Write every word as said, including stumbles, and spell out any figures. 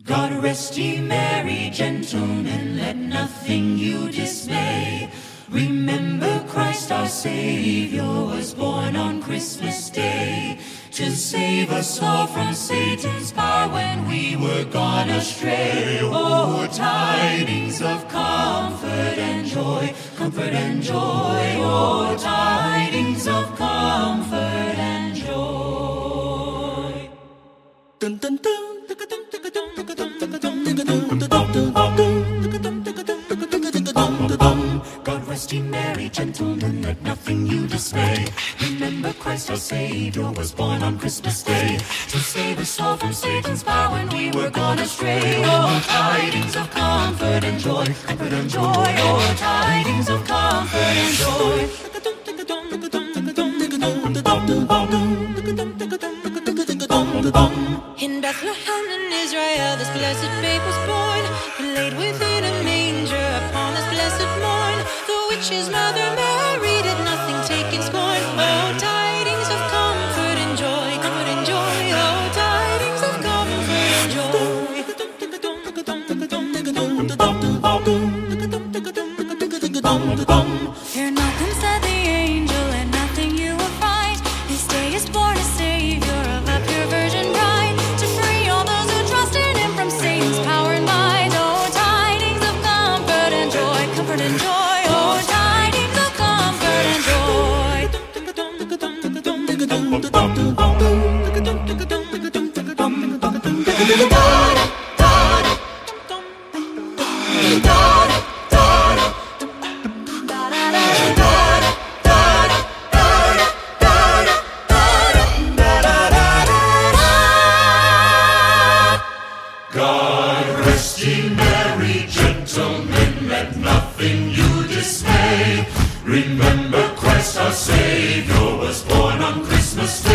God rest ye merry gentlemen, let nothing you dismay. Remember Christ our Savior was born on Christmas Day, to save us all from Satan's power when we were gone astray. Oh, tidings of comfort and joy, comfort and joy. Oh, tidings of comfort and joy. Dun, dun, dun. God rest ye merry gentlemen, let nothing you dismay. Remember Christ our Savior was born on Christmas Day, to save us all from Satan's power when we were gone astray. Oh, tidings of comfort and joy, comfort and joy. Oh, tidings of comfort and joy. In Bethlehem in Israel this blessed babe was born, laid within a manger upon this blessed morn. The witch's mother Mary did nothing take in scorn. Oh, tidings of comfort and joy, comfort and joy. Oh, tidings of comfort and joy. Fear nothing, said the angel, and nothing you will find. This day is born a Savior of a pure virgin bride, to free all those who trust in him from Satan's power and might. Oh, tidings of comfort and joy, comfort and joy. Oh, tidings of comfort and joy. God rest ye merry gentlemen, let nothing you dismay. Remember Christ our Savior was born on Christmas Day.